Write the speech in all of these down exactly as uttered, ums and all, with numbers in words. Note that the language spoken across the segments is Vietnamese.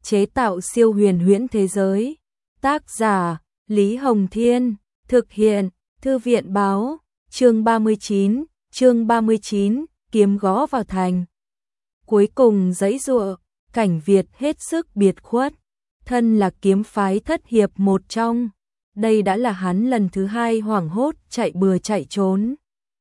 chế tạo siêu huyền huyễn thế giới. Tác giả: Lý Hồng Thiên, thực hiện: Thư viện báo. Chương ba mươi chín, chương ba mươi chín, kiếm gõ vào thành. Cuối cùng giãy giụa, Cảnh Việt hết sức biệt khuất, thân là kiếm phái thất hiệp một trong, đây đã là hắn lần thứ hai hoảng hốt chạy bừa chạy trốn.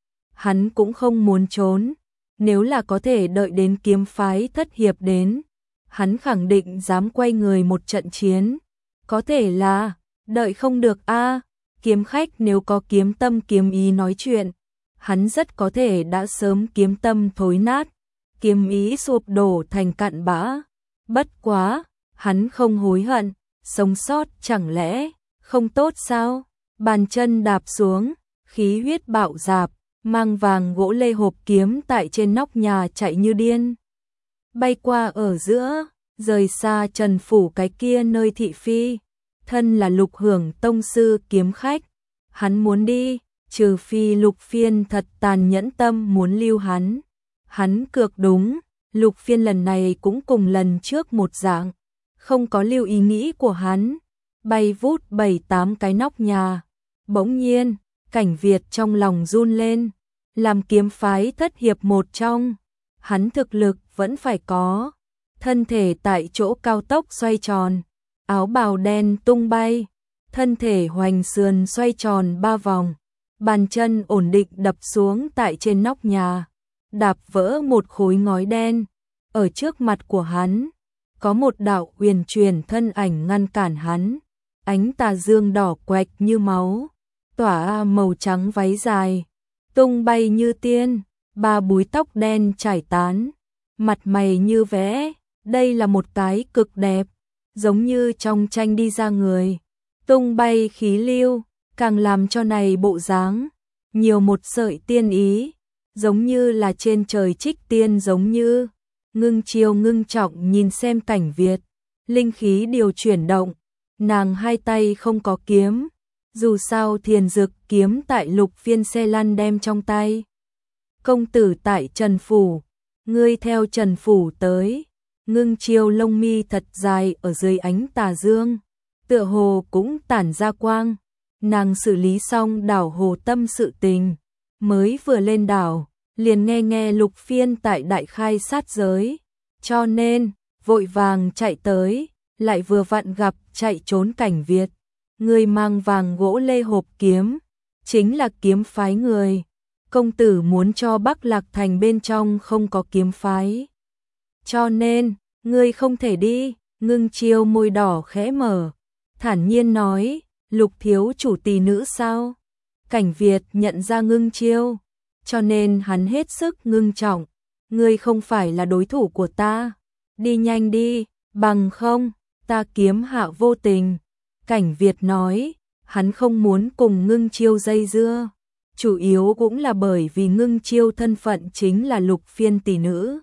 Hắn cũng không muốn trốn, nếu là có thể đợi đến kiếm phái thất hiệp đến, hắn khẳng định dám quay người một trận chiến. Có thể là, đợi không được a, kiếm khách nếu có kiếm tâm kiếm ý nói chuyện, hắn rất có thể đã sớm kiếm tâm thối nát, kiếm ý sụp đổ thành cặn bã. Bất quá, hắn không hối hận, sống sót chẳng lẽ không tốt sao? Bàn chân đạp xuống, khí huyết bạo dạp, mang vàng gỗ lê hộp kiếm tại trên nóc nhà chạy như điên. Bay qua ở giữa, rời xa Trần phủ cái kia nơi thị phi. Thân là Lục Hưởng tông sư kiếm khách, hắn muốn đi, trừ phi Lục Phiên thật tàn nhẫn tâm muốn lưu hắn. Hắn cược đúng, Lục Phiên lần này cũng cùng lần trước một dạng, không có lưu ý nghĩ của hắn, bay vút bảy tám cái nóc nhà. Bỗng nhiên, Cảnh Việt trong lòng run lên, làm kiếm phái thất hiệp một trong, hắn thực lực vẫn phải có. Thân thể tại chỗ cao tốc xoay tròn, áo bào đen tung bay, thân thể hoành sườn xoay tròn ba vòng, bàn chân ổn định đập xuống tại trên nóc nhà, đạp vỡ một khối ngói đen. Ở trước mặt của hắn, có một đạo huyền truyền thân ảnh ngăn cản hắn, ánh tà dương đỏ quạch như máu, tỏa màu trắng váy dài, tung bay như tiên, ba búi tóc đen trải tán, mặt mày như vẽ, đây là một cái cực đẹp, giống như trong tranh đi ra người, tung bay khí lưu, càng làm cho này bộ dáng nhiều một sợi tiên ý, giống như là trên trời trích tiên giống như. Ngưng Chiêu ngưng trọng nhìn xem Cảnh Việt, linh khí điều chuyển động, nàng hai tay không có kiếm, dù sao thiền dực kiếm tại Lục Phiên xe lăn đem trong tay. Công tử tại Trần phủ, ngươi theo Trần phủ tới. Ngưng Chiêu lông mi thật dài ở dưới ánh tà dương, tựa hồ cũng tản ra quang. Nàng xử lý xong đảo Hồ Tâm sự tình, mới vừa lên đảo, liền nghe nghe Lục Phiên tại đại khai sát giới, cho nên vội vàng chạy tới, lại vừa vặn gặp chạy trốn Cảnh Việt. Người mang vàng gỗ lê hộp kiếm, chính là kiếm phái người. Công tử muốn cho Bắc Lạc Thành bên trong không có kiếm phái, cho nên ngươi không thể đi. Ngưng Chiêu môi đỏ khẽ mở, thản nhiên nói, Lục thiếu chủ tỷ nữ sao? Cảnh Việt nhận ra Ngưng Chiêu, cho nên hắn hết sức ngưng trọng, ngươi không phải là đối thủ của ta, đi nhanh đi, bằng không, ta kiếm hạ vô tình. Cảnh Việt nói, hắn không muốn cùng Ngưng Chiêu dây dưa, chủ yếu cũng là bởi vì Ngưng Chiêu thân phận chính là Lục Phiên tỷ nữ.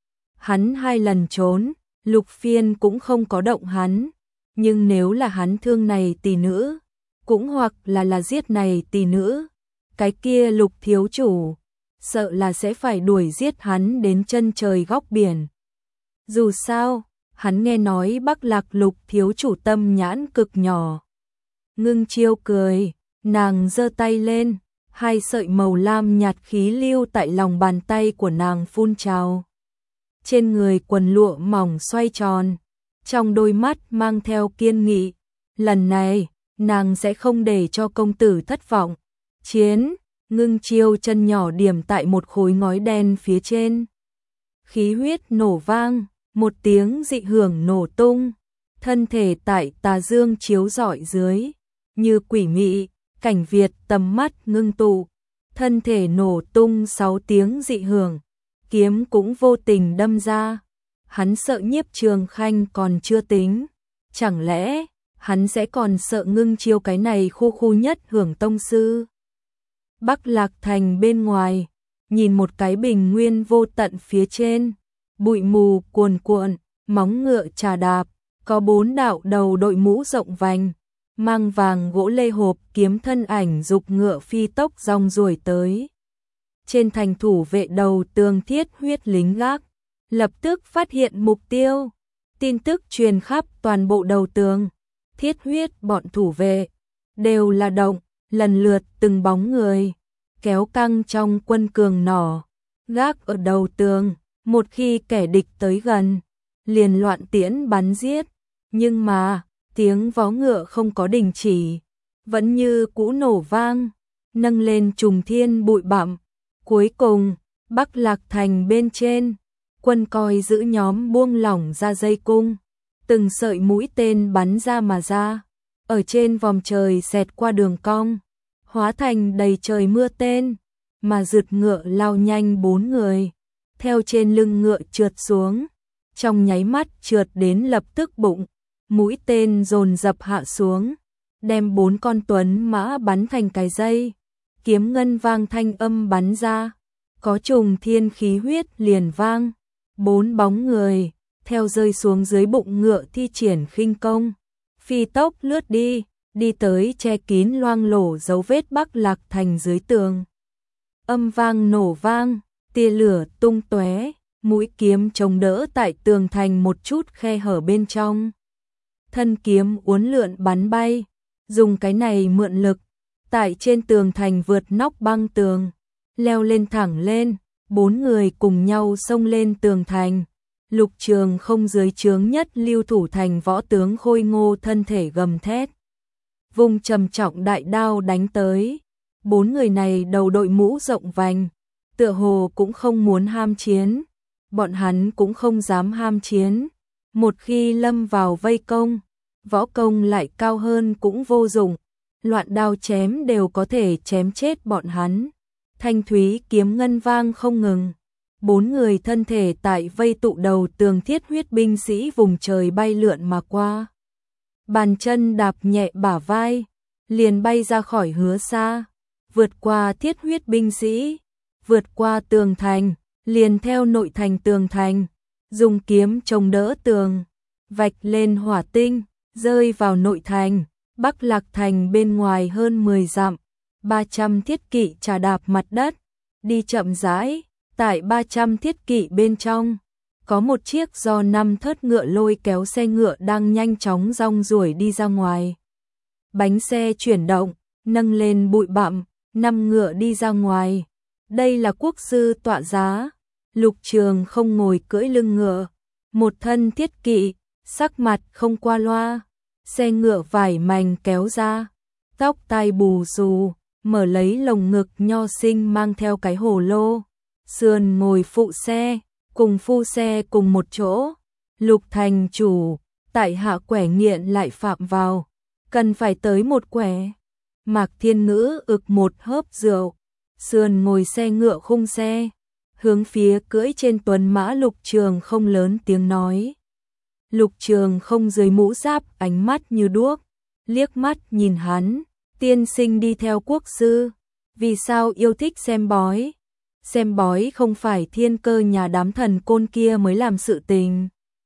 Hắn hai lần trốn, Lục Phiên cũng không có động hắn, nhưng nếu là hắn thương này tỷ nữ, cũng hoặc là là giết này tỷ nữ, cái kia Lục thiếu chủ sợ là sẽ phải đuổi giết hắn đến chân trời góc biển. Dù sao, hắn nghe nói Bắc Lạc Lục thiếu chủ tâm nhãn cực nhỏ. Ngưng Chiêu cười, nàng giơ tay lên, hai sợi màu lam nhạt khí lưu tại lòng bàn tay của nàng phun trào. Trên người quần lụa mỏng xoay tròn, trong đôi mắt mang theo kiên nghị. Lần này, nàng sẽ không để cho công tử thất vọng. Chiến! Ngưng Chiêu chân nhỏ điểm tại một khối ngói đen phía trên. Khí huyết nổ vang, một tiếng dị hưởng nổ tung, thân thể tại tà dương chiếu rọi dưới, như quỷ mị. Cảnh Việt tầm mắt ngưng tụ, thân thể nổ tung sáu tiếng dị hưởng, kiếm cũng vô tình đâm ra. Hắn sợ Nhiếp Trường Khanh còn chưa tính, chẳng lẽ hắn sẽ còn sợ Ngưng Chiêu cái này khu khu nhất hưởng tông sư? Bắc Lạc Thành bên ngoài, nhìn một cái bình nguyên vô tận phía trên, bụi mù cuồn cuộn, móng ngựa trà đạp, có bốn đạo đầu đội mũ rộng vành, mang vàng gỗ lê hộp kiếm thân ảnh dục ngựa phi tốc rong ruổi tới. Trên thành thủ vệ đầu tường thiết huyết lính gác, lập tức phát hiện mục tiêu. Tin tức truyền khắp toàn bộ đầu tường, thiết huyết bọn thủ vệ đều là động, lần lượt từng bóng người kéo căng trong quân cường nỏ, gác ở đầu tường, một khi kẻ địch tới gần, liền loạn tiễn bắn giết, nhưng mà tiếng vó ngựa không có đình chỉ, vẫn như cũ nổ vang, nâng lên trùng thiên bụi bặm. Cuối cùng, Bắc Lạc Thành bên trên, quân coi giữ nhóm buông lỏng ra dây cung, từng sợi mũi tên bắn ra mà ra, ở trên vòm trời xẹt qua đường cong, hóa thành đầy trời mưa tên, mà rượt ngựa lao nhanh bốn người, theo trên lưng ngựa trượt xuống, trong nháy mắt trượt đến lập tức bụng, mũi tên dồn dập hạ xuống, đem bốn con tuấn mã bắn thành cái dây, kiếm ngân vang thanh âm bắn ra, có trùng thiên khí huyết liền vang, bốn bóng người theo rơi xuống dưới bụng ngựa thi triển khinh công, phi tốc lướt đi, đi tới che kín loang lổ dấu vết Bắc Lạc Thành dưới tường. Âm vang nổ vang, tia lửa tung tóe, mũi kiếm chống đỡ tại tường thành một chút khe hở bên trong. Thân kiếm uốn lượn bắn bay, dùng cái này mượn lực, tại trên tường thành vượt nóc băng tường, leo lên thẳng lên, bốn người cùng nhau xông lên tường thành. Lục Trường không dưới trướng nhất lưu thủ thành võ tướng khôi ngô thân thể gầm thét, vùng trầm trọng đại đao đánh tới. Bốn người này đầu đội mũ rộng vành, tựa hồ cũng không muốn ham chiến, bọn hắn cũng không dám ham chiến. Một khi lâm vào vây công, võ công lại cao hơn cũng vô dụng, loạn đao chém đều có thể chém chết bọn hắn. Thanh thúy kiếm ngân vang không ngừng, bốn người thân thể tại vây tụ đầu tường thiết huyết binh sĩ vùng trời bay lượn mà qua. Bàn chân đạp nhẹ bả vai, liền bay ra khỏi hứa xa, vượt qua thiết huyết binh sĩ, vượt qua tường thành, liền theo nội thành tường thành, dùng kiếm chống đỡ tường, vạch lên hỏa tinh, rơi vào nội thành. Bắc Lạc Thành bên ngoài hơn mười dặm, ba trăm thiết kỵ trà đạp mặt đất, đi chậm rãi, tại ba trăm thiết kỵ bên trong, có một chiếc do năm thớt ngựa lôi kéo xe ngựa đang nhanh chóng rong ruổi đi ra ngoài. Bánh xe chuyển động, nâng lên bụi bặm, năm ngựa đi ra ngoài. Đây là quốc sư tọa giá. Lục Trường không ngồi cưỡi lưng ngựa, một thân thiết kỵ, sắc mặt không qua loa. Xe ngựa vải mảnh kéo ra, tóc tai bù xù, mở lấy lồng ngực nho sinh mang theo cái hồ lô. Sườn ngồi phụ xe, cùng phu xe cùng một chỗ. Lục thành chủ, tại hạ quẻ nghiện lại phạm vào, cần phải tới một quẻ. Mạc Thiên Ngữ ực một hớp rượu, sườn ngồi xe ngựa khung xe, hướng phía cưỡi trên tuấn mã Lục Trường không lớn tiếng nói. Lục Trường không dưới mũ giáp, ánh mắt như đuốc, liếc mắt nhìn hắn, tiên sinh đi theo quốc sư, vì sao yêu thích xem bói? Xem bói không phải thiên cơ nhà đám thần côn kia mới làm sự tình.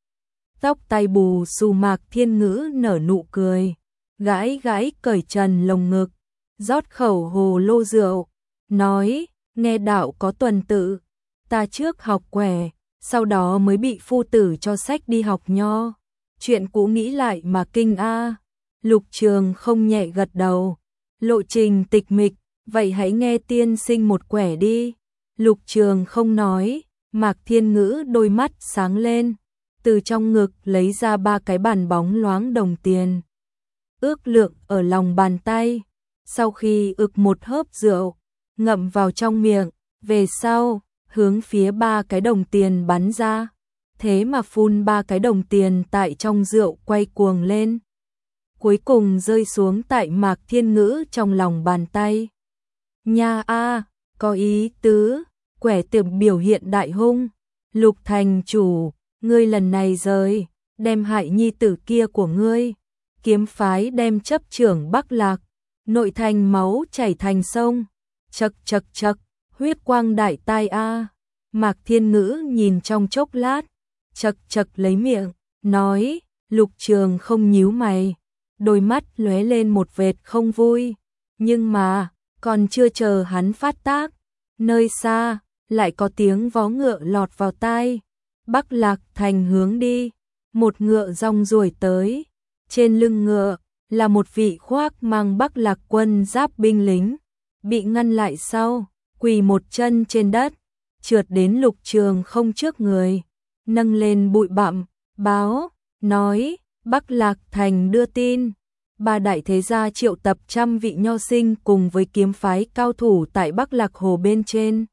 Tóc tai bù xù Mạc Thiên Ngữ nở nụ cười, gãi gãi cởi trần lồng ngực, rót khẩu hồ lô rượu, nói, nghe đạo có tuần tự, ta trước học quẻ, sau đó mới bị phu tử cho sách đi học nho. Chuyện cũ nghĩ lại mà kinh a. Lục Trường không nhẹ gật đầu, lộ trình tịch mịch, vậy hãy nghe tiên sinh một quẻ đi. Lục Trường không nói, Mạc Thiên Ngữ đôi mắt sáng lên, từ trong ngực lấy ra ba cái bàn bóng loáng đồng tiền. Ước lượng ở lòng bàn tay, sau khi ực một hớp rượu, ngậm vào trong miệng, về sau, hướng phía ba cái đồng tiền bắn ra, thế mà phun ba cái đồng tiền tại trong rượu quay cuồng lên. Cuối cùng rơi xuống tại Mạc Thiên Ngữ trong lòng bàn tay. Nha a, có ý tứ, quẻ tiệp biểu hiện đại hung. Lục thành chủ, ngươi lần này rời, đem hại nhi tử kia của ngươi. Kiếm phái đem chấp trưởng Bắc Lạc, nội thành máu chảy thành sông. Chậc chậc chậc, huyết quang đại tai a. Mạc Thiên Ngữ nhìn trong chốc lát, chậc chậc lấy miệng, nói. Lục Trường không nhíu mày, đôi mắt lóe lên một vệt không vui, nhưng mà còn chưa chờ hắn phát tác, nơi xa lại có tiếng vó ngựa lọt vào tai. Bắc Lạc Thành hướng đi, một ngựa rong ruổi tới. Trên lưng ngựa là một vị khoác mang Bắc Lạc quân giáp binh lính, bị ngăn lại sau, quỳ một chân trên đất, trượt đến Lục Trường Không trước người, nâng lên bụi bặm, báo, nói, Bắc Lạc thành đưa tin, ba đại thế gia triệu tập trăm vị nho sinh cùng với kiếm phái cao thủ tại Bắc Lạc Hồ bên trên.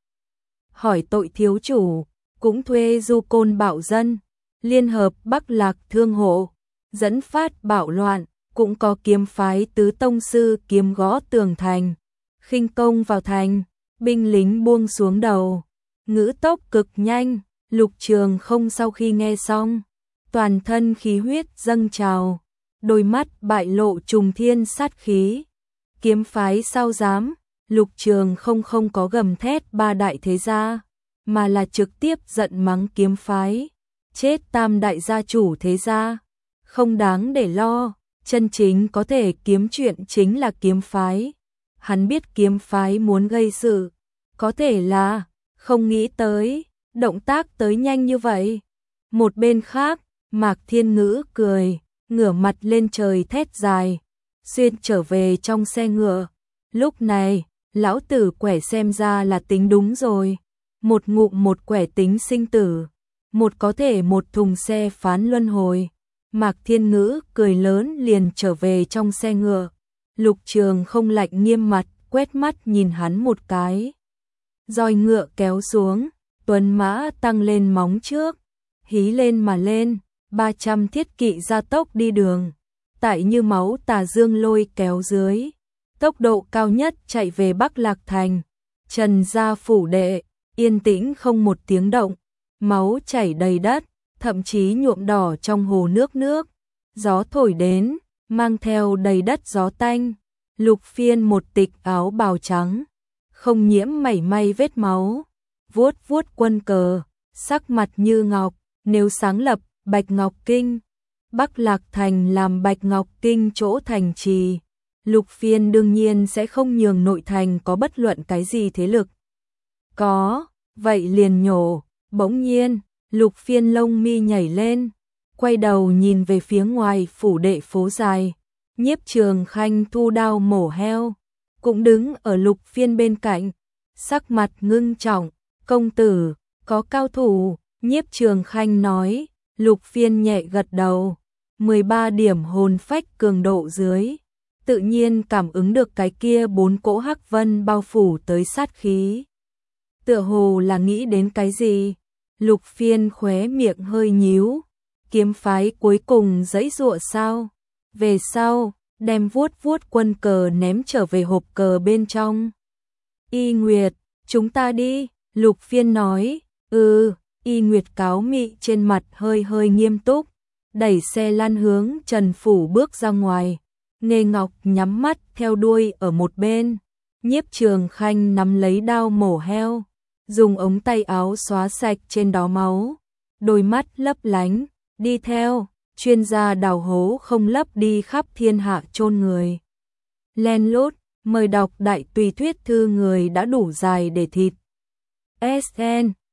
Hỏi tội thiếu chủ, cũng thuê du côn bạo dân, liên hợp Bắc Lạc thương hộ, dẫn phát bạo loạn, cũng có kiếm phái tứ tông sư kiếm gõ tường thành, khinh công vào thành, binh lính buông xuống đầu, ngữ tốc cực nhanh. Lục Trường Không sau khi nghe xong, toàn thân khí huyết dâng trào, đôi mắt bại lộ trùng thiên sát khí. Kiếm phái sao dám? Lục Trường Không không có gầm thét ba đại thế gia, mà là trực tiếp giận mắng kiếm phái, chết tam đại gia chủ thế gia, không đáng để lo, chân chính có thể kiếm chuyện chính là kiếm phái. Hắn biết kiếm phái muốn gây sự, có thể là không nghĩ tới động tác tới nhanh như vậy. Một bên khác, Mạc Thiên Ngữ cười, ngửa mặt lên trời thét dài, xuyên trở về trong xe ngựa. Lúc này, lão tử quẻ xem ra là tính đúng rồi. Một ngụm một quẻ tính sinh tử, một có thể một thùng xe phán luân hồi. Mạc Thiên Ngữ cười lớn liền trở về trong xe ngựa. Lục Trường Không lạnh nghiêm mặt, quét mắt nhìn hắn một cái. Roi ngựa kéo xuống, tuấn mã tăng lên móng trước, hí lên mà lên, ba trăm thiết kỵ gia tốc đi đường, tại như máu tà dương lôi kéo dưới, tốc độ cao nhất chạy về Bắc Lạc thành. Trần gia phủ đệ, yên tĩnh không một tiếng động, máu chảy đầy đất, thậm chí nhuộm đỏ trong hồ nước nước. Gió thổi đến, mang theo đầy đất gió tanh. Lục Phiên một tịch áo bào trắng, không nhiễm mảy may vết máu, vuốt vuốt quân cờ, sắc mặt như ngọc, nếu sáng lập Bạch Ngọc Kinh. Bắc Lạc thành làm Bạch Ngọc Kinh chỗ thành trì, Lục Phiên đương nhiên sẽ không nhường nội thành có bất luận cái gì thế lực. Có, vậy liền nhổ. Bỗng nhiên, Lục Phiên lông mi nhảy lên, quay đầu nhìn về phía ngoài phủ đệ phố dài. Nhiếp Trường Khanh thu đao mổ heo, cũng đứng ở Lục Phiên bên cạnh, sắc mặt ngưng trọng. Công tử, có cao thủ. Nhiếp Trường Khanh nói. Lục Phiên nhẹ gật đầu, mười ba điểm hồn phách cường độ dưới, tự nhiên cảm ứng được cái kia bốn cỗ hắc vân bao phủ tới sát khí. Tựa hồ là nghĩ đến cái gì? Lục Phiên khóe miệng hơi nhíu, kiếm phái cuối cùng giãy giụa sao? Về sau, đem vuốt vuốt quân cờ ném trở về hộp cờ bên trong. Y Nguyệt, chúng ta đi. Lục Phiên nói. Ừ. Y Nguyệt cáo mị trên mặt hơi hơi nghiêm túc, đẩy xe lăn hướng Trần phủ bước ra ngoài. Nghê Ngọc nhắm mắt theo đuôi ở một bên. Nhiếp Trường Khanh nắm lấy đao mổ heo, dùng ống tay áo xóa sạch trên đó máu, đôi mắt lấp lánh, đi theo. Chuyên gia đào hố không lấp đi khắp thiên hạ chôn người. Len lút, mời đọc đại tùy thuyết thư người đã đủ dài để thịt. ét en